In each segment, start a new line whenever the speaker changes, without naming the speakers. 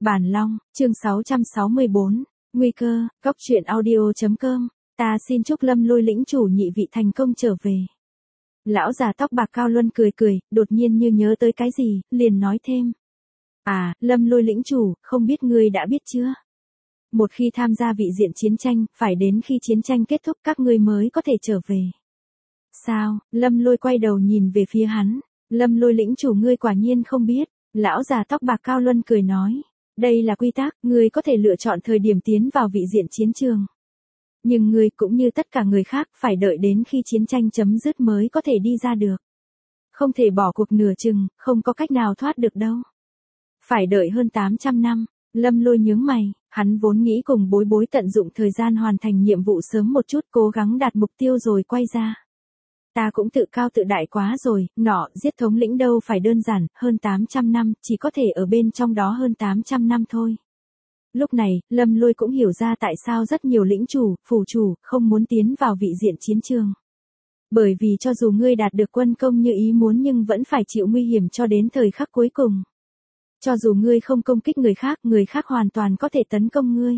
Bản Long, chương 664, Nguy cơ, góc truyện audio.com, ta xin chúc Lâm Lôi lĩnh chủ nhị vị thành công trở về. Lão già tóc bạc Cao Luân cười cười, đột nhiên như nhớ tới cái gì, liền nói thêm. À, Lâm Lôi lĩnh chủ, không biết ngươi đã biết chưa? Một khi tham gia vị diện chiến tranh, phải đến khi chiến tranh kết thúc các ngươi mới có thể trở về. Sao? Lâm Lôi quay đầu nhìn về phía hắn. Lâm Lôi lĩnh chủ ngươi quả nhiên không biết. Lão già tóc bạc Cao Luân cười nói. Đây là quy tắc, ngươi có thể lựa chọn thời điểm tiến vào vị diện chiến trường. Nhưng ngươi cũng như tất cả người khác phải đợi đến khi chiến tranh chấm dứt mới có thể đi ra được. Không thể bỏ cuộc nửa chừng, không có cách nào thoát được đâu. Phải đợi hơn 800 năm. Lâm Lôi nhướng mày, hắn vốn nghĩ cùng Bối Bối tận dụng thời gian hoàn thành nhiệm vụ sớm một chút, cố gắng đạt mục tiêu rồi quay ra. Ta cũng tự cao tự đại quá rồi, nọ, giết thống lĩnh đâu phải đơn giản, hơn 800 năm, chỉ có thể ở bên trong đó hơn 800 năm thôi. Lúc này, Lâm Lôi cũng hiểu ra tại sao rất nhiều lĩnh chủ, phủ chủ, không muốn tiến vào vị diện chiến trường. Bởi vì cho dù ngươi đạt được quân công như ý muốn nhưng vẫn phải chịu nguy hiểm cho đến thời khắc cuối cùng. Cho dù ngươi không công kích người khác hoàn toàn có thể tấn công ngươi.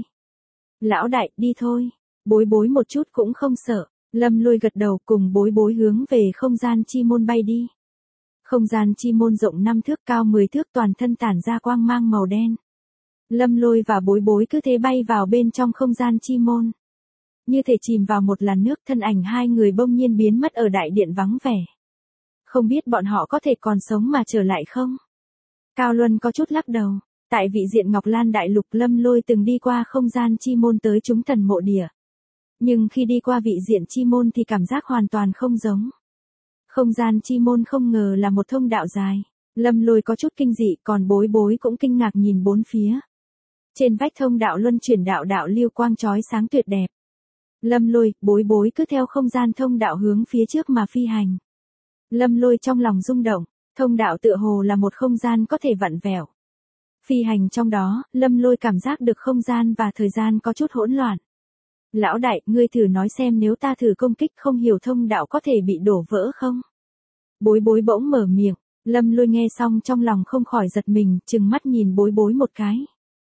Lão đại, đi thôi. Bối Bối một chút cũng không sợ. Lâm Lôi gật đầu cùng Bối Bối hướng về không gian chi môn bay đi. Không gian chi môn rộng 5 thước cao 10 thước toàn thân tản ra quang mang màu đen. Lâm Lôi và Bối Bối cứ thế bay vào bên trong không gian chi môn. Như thể chìm vào một làn nước, thân ảnh hai người bỗng nhiên biến mất ở đại điện vắng vẻ. Không biết bọn họ có thể còn sống mà trở lại không? Cao Luân có chút lắc đầu. Tại vị diện Ngọc Lan Đại Lục, Lâm Lôi từng đi qua không gian chi môn tới chúng thần mộ địa. Nhưng khi đi qua vị diện chi môn thì cảm giác hoàn toàn không giống. Không gian chi môn không ngờ là một thông đạo dài. Lâm Lôi có chút kinh dị, còn Bối Bối cũng kinh ngạc nhìn bốn phía. Trên vách thông đạo luân chuyển đạo lưu quang chói sáng tuyệt đẹp. Lâm Lôi, Bối Bối cứ theo không gian thông đạo hướng phía trước mà phi hành. Lâm Lôi trong lòng rung động, thông đạo tựa hồ là một không gian có thể vặn vẹo. Phi hành trong đó, Lâm Lôi cảm giác được không gian và thời gian có chút hỗn loạn. Lão đại, ngươi thử nói xem nếu ta thử công kích không hiểu thông đạo có thể bị đổ vỡ không? Bối Bối bỗng mở miệng, Lâm Lôi nghe xong trong lòng không khỏi giật mình, trừng mắt nhìn Bối Bối một cái.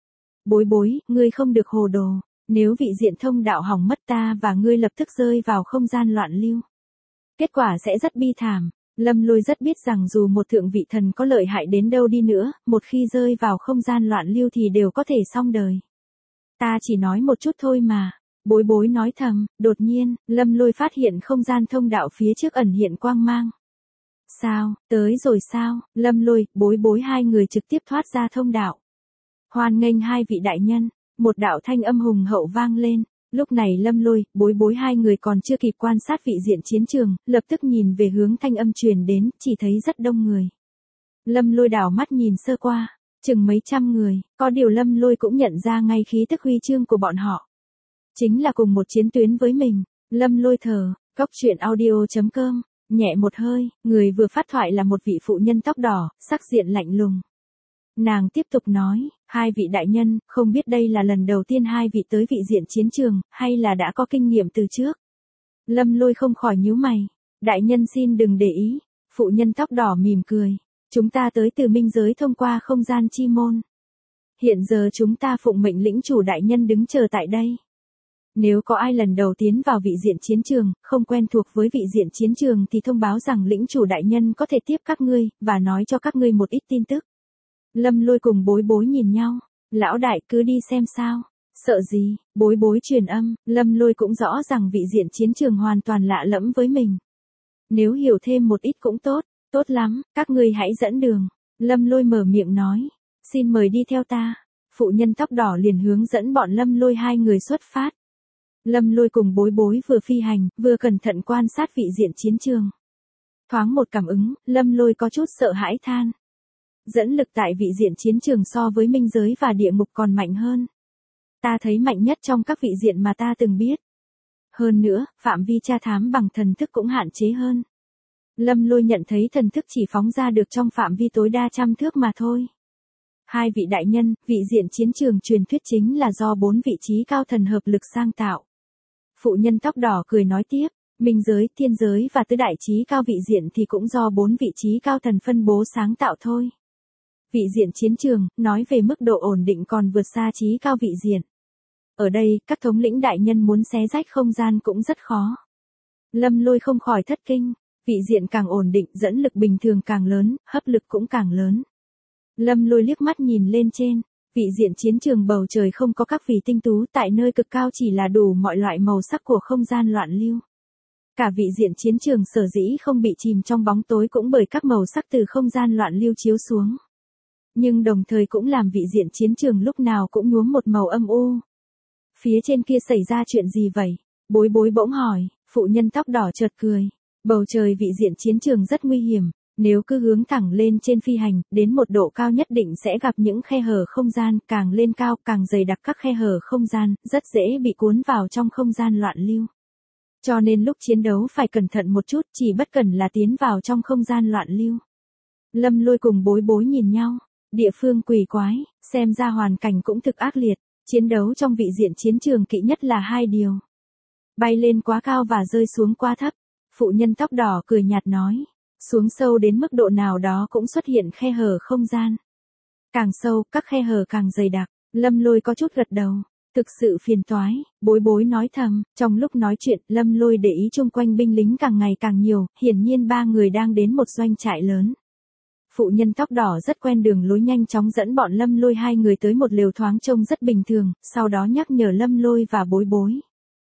Bối Bối, ngươi không được hồ đồ, nếu vị diện thông đạo hỏng mất ta và ngươi lập tức rơi vào không gian loạn lưu. Kết quả sẽ rất bi thảm. Lâm Lôi rất biết rằng dù một thượng vị thần có lợi hại đến đâu đi nữa, một khi rơi vào không gian loạn lưu thì đều có thể xong đời. Ta chỉ nói một chút thôi mà. Bối Bối nói thầm, đột nhiên, Lâm Lôi phát hiện không gian thông đạo phía trước ẩn hiện quang mang. Sao, tới rồi sao? Lâm Lôi, Bối Bối hai người trực tiếp thoát ra thông đạo. Hoan nghênh hai vị đại nhân, một đạo thanh âm hùng hậu vang lên. Lúc này Lâm Lôi, Bối Bối hai người còn chưa kịp quan sát vị diện chiến trường, lập tức nhìn về hướng thanh âm truyền đến, chỉ thấy rất đông người. Lâm Lôi đảo mắt nhìn sơ qua, chừng mấy trăm người, có điều Lâm Lôi cũng nhận ra ngay khí tức huy chương của bọn họ. Chính là cùng một chiến tuyến với mình. Lâm Lôi thở, góc truyện audio.com, nhẹ một hơi, người vừa phát thoại là một vị phụ nhân tóc đỏ, sắc diện lạnh lùng. Nàng tiếp tục nói, hai vị đại nhân, không biết đây là lần đầu tiên hai vị tới vị diện chiến trường, hay là đã có kinh nghiệm từ trước. Lâm Lôi không khỏi nhíu mày. Đại nhân xin đừng để ý. Phụ nhân tóc đỏ mỉm cười. Chúng ta tới từ minh giới thông qua không gian chi môn. Hiện giờ chúng ta phụng mệnh lĩnh chủ đại nhân đứng chờ tại đây. Nếu có ai lần đầu tiến vào vị diện chiến trường, không quen thuộc với vị diện chiến trường thì thông báo rằng lĩnh chủ đại nhân có thể tiếp các ngươi, và nói cho các ngươi một ít tin tức. Lâm Lôi cùng Bối Bối nhìn nhau. Lão đại cứ đi xem sao. Sợ gì? Bối Bối truyền âm. Lâm Lôi cũng rõ rằng vị diện chiến trường hoàn toàn lạ lẫm với mình. Nếu hiểu thêm một ít cũng tốt. Tốt lắm, các ngươi hãy dẫn đường. Lâm Lôi mở miệng nói. Xin mời đi theo ta. Phụ nhân tóc đỏ liền hướng dẫn bọn Lâm Lôi hai người xuất phát. Lâm Lôi cùng Bối Bối vừa phi hành, vừa cẩn thận quan sát vị diện chiến trường. Thoáng một cảm ứng, Lâm Lôi có chút sợ hãi than. Dẫn lực tại vị diện chiến trường so với minh giới và địa ngục còn mạnh hơn. Ta thấy mạnh nhất trong các vị diện mà ta từng biết. Hơn nữa, phạm vi tra thám bằng thần thức cũng hạn chế hơn. Lâm Lôi nhận thấy thần thức chỉ phóng ra được trong phạm vi tối đa 100 thước mà thôi. Hai vị đại nhân, vị diện chiến trường truyền thuyết chính là do 4 vị trí cao thần hợp lực sáng tạo. Phụ nhân tóc đỏ cười nói tiếp, minh giới, thiên giới và tứ đại trí cao vị diện thì cũng do 4 vị trí cao thần phân bố sáng tạo thôi. Vị diện chiến trường, nói về mức độ ổn định còn vượt xa trí cao vị diện. Ở đây, các thống lĩnh đại nhân muốn xé rách không gian cũng rất khó. Lâm Lôi không khỏi thất kinh, vị diện càng ổn định, dẫn lực bình thường càng lớn, hấp lực cũng càng lớn. Lâm Lôi liếc mắt nhìn lên trên, vị diện chiến trường bầu trời không có các vì tinh tú, tại nơi cực cao chỉ là đủ mọi loại màu sắc của không gian loạn lưu. Cả vị diện chiến trường sở dĩ không bị chìm trong bóng tối cũng bởi các màu sắc từ không gian loạn lưu chiếu xuống. Nhưng đồng thời cũng làm vị diện chiến trường lúc nào cũng nhuốm một màu âm u. Phía trên kia xảy ra chuyện gì vậy? Bối Bối bỗng hỏi, phụ nhân tóc đỏ chợt cười. Bầu trời vị diện chiến trường rất nguy hiểm, nếu cứ hướng thẳng lên trên phi hành, đến một độ cao nhất định sẽ gặp những khe hở không gian, càng lên cao càng dày đặc các khe hở không gian, rất dễ bị cuốn vào trong không gian loạn lưu. Cho nên lúc chiến đấu phải cẩn thận một chút, chỉ bất cần là tiến vào trong không gian loạn lưu. Lâm Lôi cùng Bối Bối nhìn nhau, địa phương quỷ quái, xem ra hoàn cảnh cũng thực ác liệt, chiến đấu trong vị diện chiến trường kỵ nhất là hai điều. Bay lên quá cao và rơi xuống quá thấp. Phụ nhân tóc đỏ cười nhạt nói, xuống sâu đến mức độ nào đó cũng xuất hiện khe hở không gian. Càng sâu, các khe hở càng dày đặc. Lâm Lôi có chút gật đầu. Thực sự phiền toái, Bối Bối nói thầm, trong lúc nói chuyện, Lâm Lôi để ý chung quanh binh lính càng ngày càng nhiều, hiển nhiên ba người đang đến một doanh trại lớn. Phụ nhân tóc đỏ rất quen đường lối, nhanh chóng dẫn bọn Lâm Lôi hai người tới một lều thoáng trông rất bình thường, sau đó nhắc nhở Lâm Lôi và Bối Bối.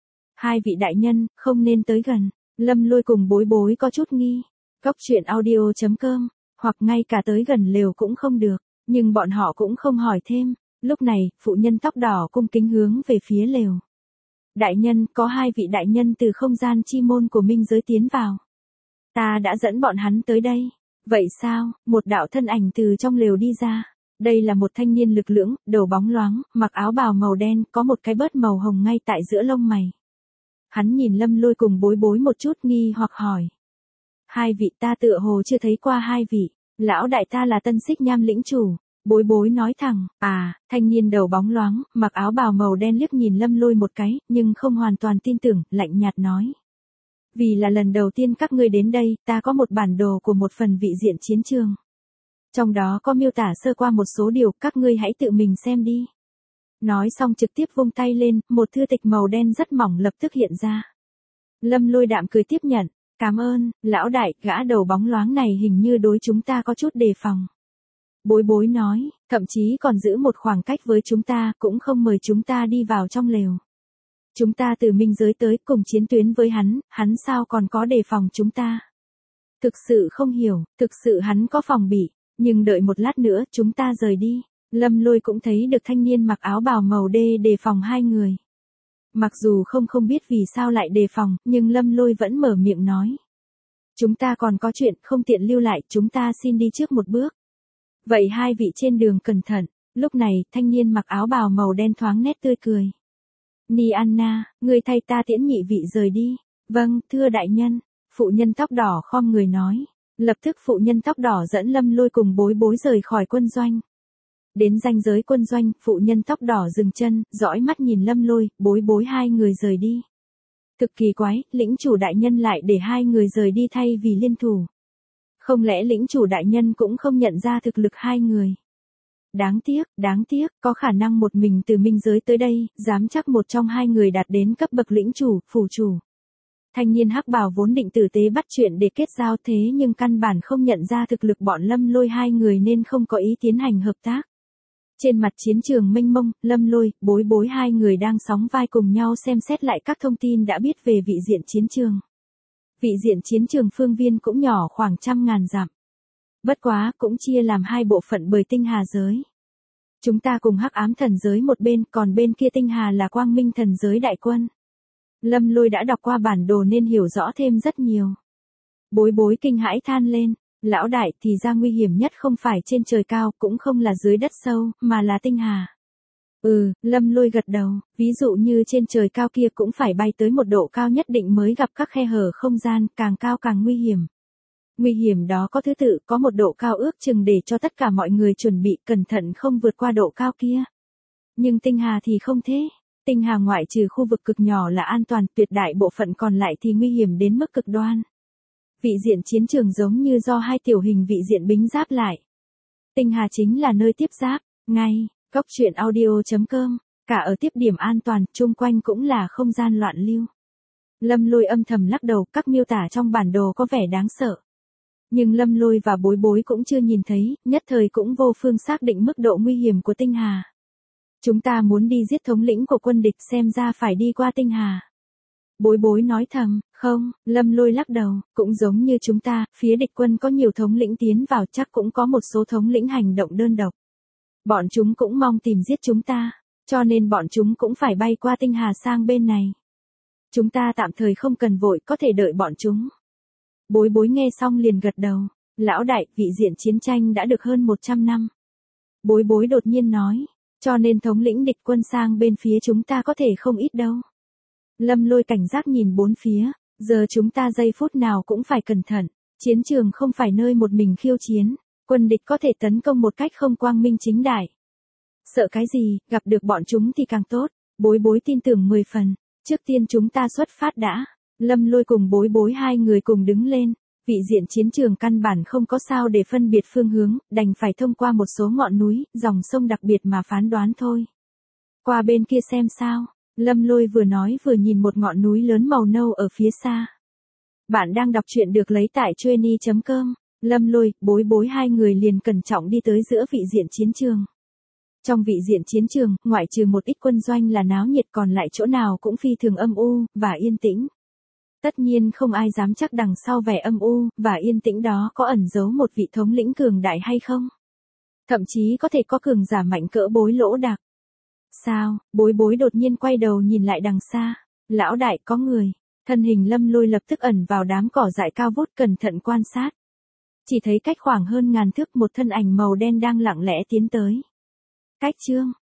Hai vị đại nhân, không nên tới gần. Lâm Lôi cùng Bối Bối có chút nghi. Góc truyện audio.com, hoặc ngay cả tới gần lều cũng không được, nhưng bọn họ cũng không hỏi thêm. Lúc này, phụ nhân tóc đỏ cung kính hướng về phía lều. Đại nhân, có hai vị đại nhân từ không gian chi môn của minh giới tiến vào. Ta đã dẫn bọn hắn tới đây. Vậy sao? Một đạo thân ảnh từ trong lều đi ra. Đây là một thanh niên lực lưỡng, đầu bóng loáng, mặc áo bào màu đen, có một cái bớt màu hồng ngay tại giữa lông mày. Hắn nhìn Lâm Lôi cùng Bối Bối một chút nghi hoặc hỏi. Hai vị, ta tựa hồ chưa thấy qua hai vị. Lão đại, ta là Tân Xích Nham lĩnh chủ. Bối Bối nói thẳng. Thanh niên đầu bóng loáng, mặc áo bào màu đen liếc nhìn Lâm Lôi một cái, nhưng không hoàn toàn tin tưởng, lạnh nhạt nói. Vì là lần đầu tiên các ngươi đến đây, ta có một bản đồ của một phần vị diện chiến trường. Trong đó có miêu tả sơ qua một số điều, các ngươi hãy tự mình xem đi. Nói xong trực tiếp vung tay lên, một thư tịch màu đen rất mỏng lập tức hiện ra. Lâm Lôi đạm cười tiếp nhận. Cảm ơn, lão đại, gã đầu bóng loáng này hình như đối chúng ta có chút đề phòng. Bối Bối nói, thậm chí còn giữ một khoảng cách với chúng ta, cũng không mời chúng ta đi vào trong lều. Chúng ta từ minh giới tới cùng chiến tuyến với hắn sao còn có đề phòng chúng ta. Thực sự không hiểu, thực sự hắn có phòng bị, nhưng đợi một lát nữa chúng ta rời đi. Lâm Lôi cũng thấy được thanh niên mặc áo bào màu đê đề phòng hai người. Mặc dù không biết vì sao lại đề phòng, nhưng Lâm Lôi vẫn mở miệng nói. Chúng ta còn có chuyện không tiện lưu lại, chúng ta xin đi trước một bước. Vậy hai vị trên đường cẩn thận. Lúc này, thanh niên mặc áo bào màu đen thoáng nét tươi cười. Ni Anna, người thay ta tiễn nhị vị rời đi. Vâng, thưa đại nhân. Phụ nhân tóc đỏ khom người nói. Lập tức phụ nhân tóc đỏ dẫn Lâm Lôi cùng Bối Bối rời khỏi quân doanh. Đến ranh giới quân doanh, phụ nhân tóc đỏ dừng chân, dõi mắt nhìn Lâm Lôi, Bối Bối hai người rời đi. Thực kỳ quái, lĩnh chủ đại nhân lại để hai người rời đi thay vì liên thủ. Không lẽ lĩnh chủ đại nhân cũng không nhận ra thực lực hai người? Đáng tiếc, có khả năng một mình từ minh giới tới đây, dám chắc một trong hai người đạt đến cấp bậc lĩnh chủ, phủ chủ. Thanh niên hắc bào vốn định tử tế bắt chuyện để kết giao thế nhưng căn bản không nhận ra thực lực bọn Lâm Lôi hai người nên không có ý tiến hành hợp tác. Trên mặt chiến trường mênh mông, Lâm Lôi, Bối Bối hai người đang sóng vai cùng nhau xem xét lại các thông tin đã biết về vị diện chiến trường. Vị diện chiến trường phương viên cũng nhỏ khoảng 100.000 dặm. Bất quá, cũng chia làm hai bộ phận bởi tinh hà giới. Chúng ta cùng hắc ám thần giới một bên, còn bên kia tinh hà là quang minh thần giới đại quân. Lâm Lôi đã đọc qua bản đồ nên hiểu rõ thêm rất nhiều. Bối Bối kinh hãi than lên. Lão đại, thì ra nguy hiểm nhất không phải trên trời cao, cũng không là dưới đất sâu, mà là tinh hà. Lâm Lôi gật đầu, ví dụ như trên trời cao kia cũng phải bay tới một độ cao nhất định mới gặp các khe hở không gian, càng cao càng nguy hiểm. Nguy hiểm đó có thứ tự, có một độ cao ước chừng để cho tất cả mọi người chuẩn bị cẩn thận không vượt qua độ cao kia. Nhưng tinh hà thì không thế. Tinh hà ngoại trừ khu vực cực nhỏ là an toàn, tuyệt đại bộ phận còn lại thì nguy hiểm đến mức cực đoan. Vị diện chiến trường giống như do hai tiểu hình vị diện bính giáp lại. Tinh Hà chính là nơi tiếp giáp, ngay, Cốc truyện audio.com, cả ở tiếp điểm an toàn, chung quanh cũng là không gian loạn lưu. Lâm Lôi âm thầm lắc đầu, các miêu tả trong bản đồ có vẻ đáng sợ. Nhưng Lâm Lôi và Bối Bối cũng chưa nhìn thấy, nhất thời cũng vô phương xác định mức độ nguy hiểm của Tinh Hà. Chúng ta muốn đi giết thống lĩnh của quân địch, xem ra phải đi qua Tinh Hà. Bối Bối nói thầm, không, Lâm Lôi lắc đầu, cũng giống như chúng ta, phía địch quân có nhiều thống lĩnh tiến vào, chắc cũng có một số thống lĩnh hành động đơn độc. Bọn chúng cũng mong tìm giết chúng ta, cho nên bọn chúng cũng phải bay qua Tinh Hà sang bên này. Chúng ta tạm thời không cần vội, có thể đợi bọn chúng. Bối Bối nghe xong liền gật đầu, lão đại, vị diện chiến tranh đã được hơn 100 năm. Bối Bối đột nhiên nói, cho nên thống lĩnh địch quân sang bên phía chúng ta có thể không ít đâu. Lâm Lôi cảnh giác nhìn bốn phía, giờ chúng ta giây phút nào cũng phải cẩn thận, chiến trường không phải nơi một mình khiêu chiến, quân địch có thể tấn công một cách không quang minh chính đại. Sợ cái gì, gặp được bọn chúng thì càng tốt, Bối Bối tin tưởng 10 phần, trước tiên chúng ta xuất phát đã. Lâm Lôi cùng Bối Bối hai người cùng đứng lên, vị diện chiến trường căn bản không có sao để phân biệt phương hướng, đành phải thông qua một số ngọn núi, dòng sông đặc biệt mà phán đoán thôi. Qua bên kia xem sao, Lâm Lôi vừa nói vừa nhìn một ngọn núi lớn màu nâu ở phía xa. Bạn đang đọc truyện được lấy tại Chueny.com, Lâm Lôi, Bối Bối hai người liền cẩn trọng đi tới giữa vị diện chiến trường. Trong vị diện chiến trường, ngoại trừ một ít quân doanh là náo nhiệt, còn lại chỗ nào cũng phi thường âm u, và yên tĩnh. Tất nhiên không ai dám chắc đằng sau vẻ âm u, và yên tĩnh đó có ẩn giấu một vị thống lĩnh cường đại hay không. Thậm chí có thể có cường giả mạnh cỡ Bối Lỗ Đạc. Sao, Bối Bối đột nhiên quay đầu nhìn lại đằng xa. Lão đại, có người. Thân hình Lâm Lôi lập tức ẩn vào đám cỏ dại cao vút, cẩn thận quan sát. Chỉ thấy cách khoảng hơn ngàn thước một thân ảnh màu đen đang lặng lẽ tiến tới. Cách chương,